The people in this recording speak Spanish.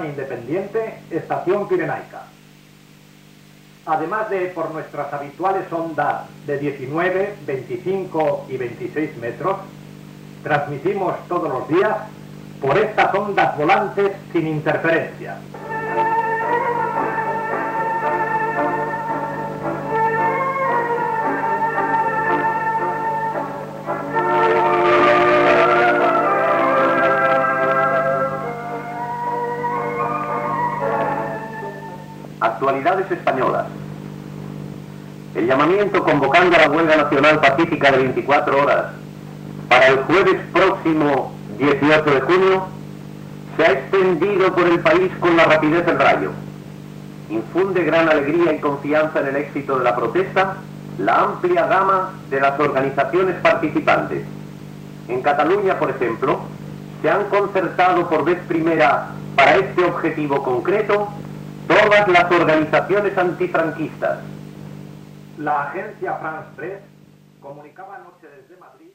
España independiente, Estación Pirenaica. Además de por nuestras habituales ondas de 19, 25 y 26 metros, transmitimos todos los días por estas ondas volantes sin interferencia. Actualidades españolas. El llamamiento convocando a la huelga nacional pacífica de 24 horas para el jueves próximo 18 de junio se ha extendido por el país con la rapidez del rayo. Infunde gran alegría y confianza en el éxito de la protesta la amplia gama de las organizaciones participantes. En Cataluña, por ejemplo, se han concertado por vez primera para este objetivo concreto todas las organizaciones antifranquistas. La agencia France Press comunicaba anoche desde Madrid